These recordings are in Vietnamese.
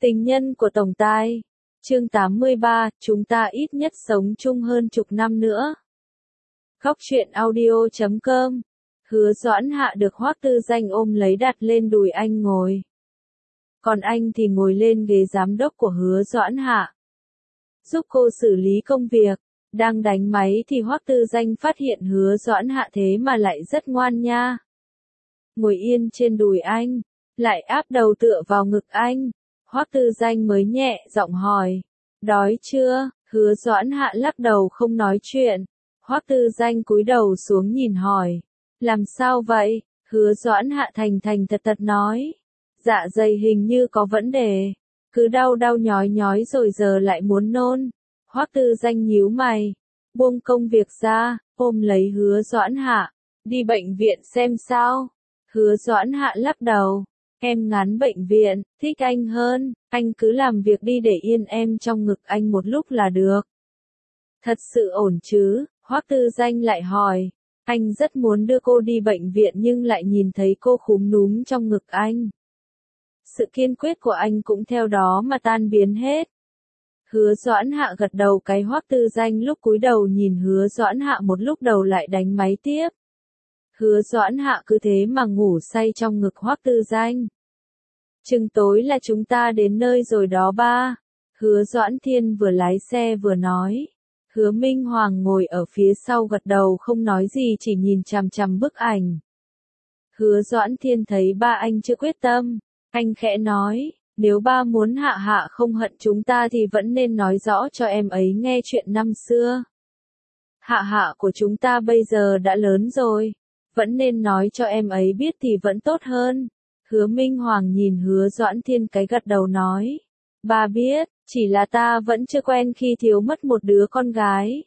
Tình nhân của tổng tài. Chương 83, chúng ta ít nhất sống chung hơn chục năm nữa. Khóc chuyện audio.com. Hứa Doãn Hạ được Hoắc Tư Danh ôm lấy đặt lên đùi anh ngồi. Còn anh thì ngồi lên ghế giám đốc của Hứa Doãn Hạ. Giúp cô xử lý công việc. Đang đánh máy thì Hoắc Tư Danh phát hiện Hứa Doãn Hạ thế mà lại rất ngoan nha. Ngồi yên trên đùi anh, lại áp đầu tựa vào ngực anh. Hoắc Tư Danh mới nhẹ giọng hỏi, đói chưa? Hứa Doãn Hạ lắc đầu không nói chuyện. Hoắc Tư Danh cúi đầu xuống nhìn hỏi, làm sao vậy? Hứa Doãn Hạ thành thành thật thật nói, dạ dày hình như có vấn đề, cứ đau đau nhói nhói rồi giờ lại muốn nôn. Hoắc Tư Danh nhíu mày, buông công việc ra, ôm lấy Hứa Doãn Hạ, đi bệnh viện xem sao. Hứa Doãn Hạ lắc đầu, em ngán bệnh viện, thích anh hơn, anh cứ làm việc đi để yên em trong ngực anh một lúc là được. Thật sự ổn chứ? Hoắc Tư Danh lại hỏi, anh rất muốn đưa cô đi bệnh viện nhưng lại nhìn thấy cô khúm núm trong ngực anh. Sự kiên quyết của anh cũng theo đó mà tan biến hết. Hứa Doãn Hạ gật đầu cái Hoắc Tư Danh lúc cúi đầu nhìn Hứa Doãn Hạ một lúc đầu lại đánh máy tiếp. Hứa Doãn Hạ cứ thế mà ngủ say trong ngực Hoắc Tư Danh. Chừng tối là chúng ta đến nơi rồi đó ba. Hứa Doãn Thiên vừa lái xe vừa nói. Hứa Minh Hoàng ngồi ở phía sau gật đầu không nói gì chỉ nhìn chằm chằm bức ảnh. Hứa Doãn Thiên thấy ba anh chưa quyết tâm. Anh khẽ nói, nếu ba muốn Hạ Hạ không hận chúng ta thì vẫn nên nói rõ cho em ấy nghe chuyện năm xưa. Hạ Hạ của chúng ta bây giờ đã lớn rồi. Vẫn nên nói cho em ấy biết thì vẫn tốt hơn. Hứa Minh Hoàng nhìn Hứa Doãn Thiên cái gật đầu nói. Ba biết, chỉ là ta vẫn chưa quen khi thiếu mất một đứa con gái.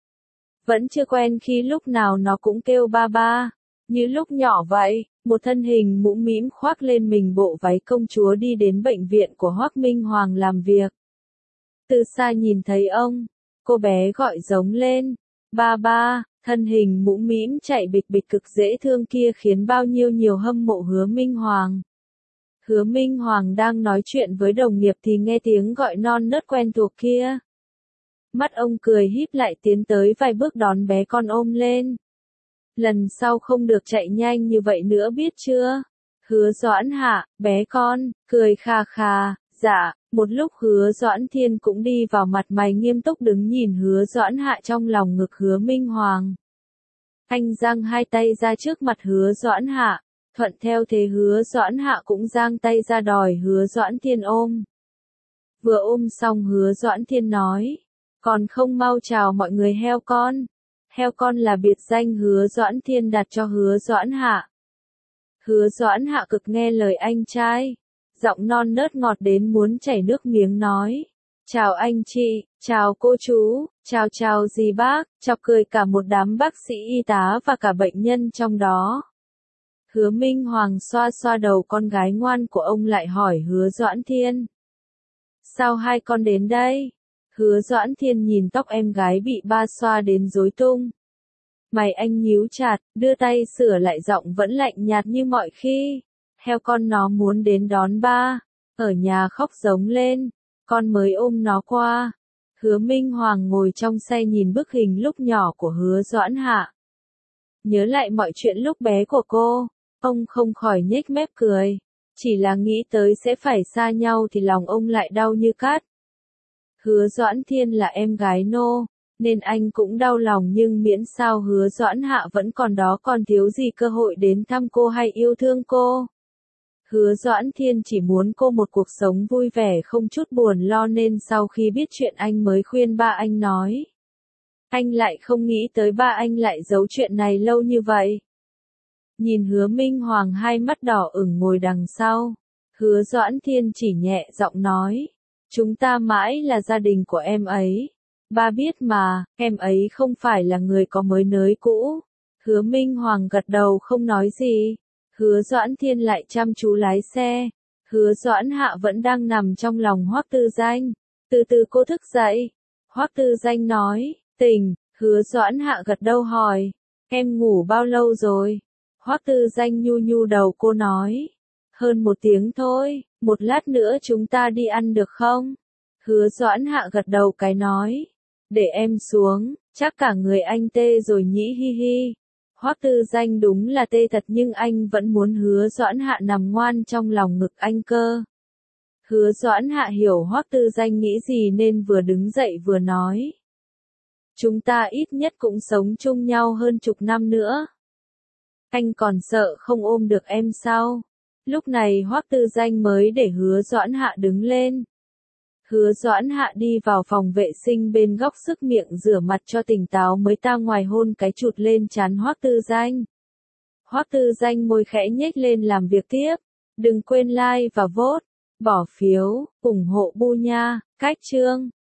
Vẫn chưa quen khi lúc nào nó cũng kêu ba ba. Như lúc nhỏ vậy, một thân hình mũm mĩm khoác lên mình bộ váy công chúa đi đến bệnh viện của Hoắc Minh Hoàng làm việc. Từ xa nhìn thấy ông, cô bé gọi giống lên. Ba ba. Thân hình mũm mĩm chạy bịch bịch cực dễ thương kia khiến bao nhiêu nhiều hâm mộ Hứa Minh Hoàng. Hứa Minh Hoàng đang nói chuyện với đồng nghiệp thì nghe tiếng gọi non nớt quen thuộc kia. Mắt ông cười híp lại tiến tới vài bước đón bé con ôm lên. Lần sau không được chạy nhanh như vậy nữa biết chưa? Hứa Doãn Hạ, bé con, cười kha kha, dạ. Một lúc Hứa Doãn Thiên cũng đi vào mặt mày nghiêm túc đứng nhìn Hứa Doãn Hạ trong lòng ngực Hứa Minh Hoàng. Anh giang hai tay ra trước mặt Hứa Doãn Hạ, thuận theo thế Hứa Doãn Hạ cũng giang tay ra đòi Hứa Doãn Thiên ôm. Vừa ôm xong Hứa Doãn Thiên nói, còn không mau chào mọi người heo con. Heo con là biệt danh Hứa Doãn Thiên đặt cho Hứa Doãn Hạ. Hứa Doãn Hạ cực nghe lời anh trai. Giọng non nớt ngọt đến muốn chảy nước miếng nói. Chào anh chị, chào cô chú, chào dì bác, chọc cười cả một đám bác sĩ y tá và cả bệnh nhân trong đó. Hứa Minh Hoàng xoa xoa đầu con gái ngoan của ông lại hỏi Hứa Doãn Thiên. Sao hai con đến đây? Hứa Doãn Thiên nhìn tóc em gái bị ba xoa đến rối tung. Mày anh nhíu chặt, đưa tay sửa lại giọng vẫn lạnh nhạt như mọi khi. Heo con nó muốn đến đón ba, ở nhà khóc giống lên, con mới ôm nó qua. Hứa Minh Hoàng ngồi trong xe nhìn bức hình lúc nhỏ của Hứa Doãn Hạ. Nhớ lại mọi chuyện lúc bé của cô, ông không khỏi nhếch mép cười. Chỉ là nghĩ tới sẽ phải xa nhau thì lòng ông lại đau như cắt. Hứa Doãn Thiên là em gái nô, nên anh cũng đau lòng nhưng miễn sao Hứa Doãn Hạ vẫn còn đó còn thiếu gì cơ hội đến thăm cô hay yêu thương cô. Hứa Doãn Thiên chỉ muốn cô một cuộc sống vui vẻ không chút buồn lo nên sau khi biết chuyện anh mới khuyên ba anh nói. Anh lại không nghĩ tới ba anh lại giấu chuyện này lâu như vậy. Nhìn Hứa Minh Hoàng hai mắt đỏ ửng ngồi đằng sau. Hứa Doãn Thiên chỉ nhẹ giọng nói. Chúng ta mãi là gia đình của em ấy. Ba biết mà, em ấy không phải là người có mới nới cũ. Hứa Minh Hoàng gật đầu không nói gì. Hứa Doãn Thiên lại chăm chú lái xe. Hứa Doãn Hạ vẫn đang nằm trong lòng Hoắc Tư Danh. Từ từ cô thức dậy. Hoắc Tư Danh nói, tỉnh. Hứa Doãn Hạ gật đầu hỏi, em ngủ bao lâu rồi? Hoắc Tư Danh nhu nhu đầu cô nói, Hơn 1 tiếng thôi, một lát nữa chúng ta đi ăn được không? Hứa Doãn Hạ gật đầu cái nói. Để em xuống, chắc cả người anh tê rồi nhĩ hi hi. Hoắc Tư Danh đúng là tê thật nhưng anh vẫn muốn Hứa Doãn Hạ nằm ngoan trong lòng ngực anh cơ. Hứa Doãn Hạ hiểu Hoắc Tư Danh nghĩ gì nên vừa đứng dậy vừa nói. Chúng ta ít nhất cũng sống chung nhau hơn chục năm nữa. Anh còn sợ không ôm được em sao? Lúc này Hoắc Tư Danh mới để Hứa Doãn Hạ đứng lên. Hứa Doãn Hạ đi vào phòng vệ sinh bên góc sức miệng rửa mặt cho tỉnh táo mới ta ngoài hôn cái chụt lên trán Hoắc Tư Danh. Hoắc Tư Danh môi khẽ nhếch lên làm việc tiếp. Đừng quên like và vote, bỏ phiếu, ủng hộ Bu nha, cách chương.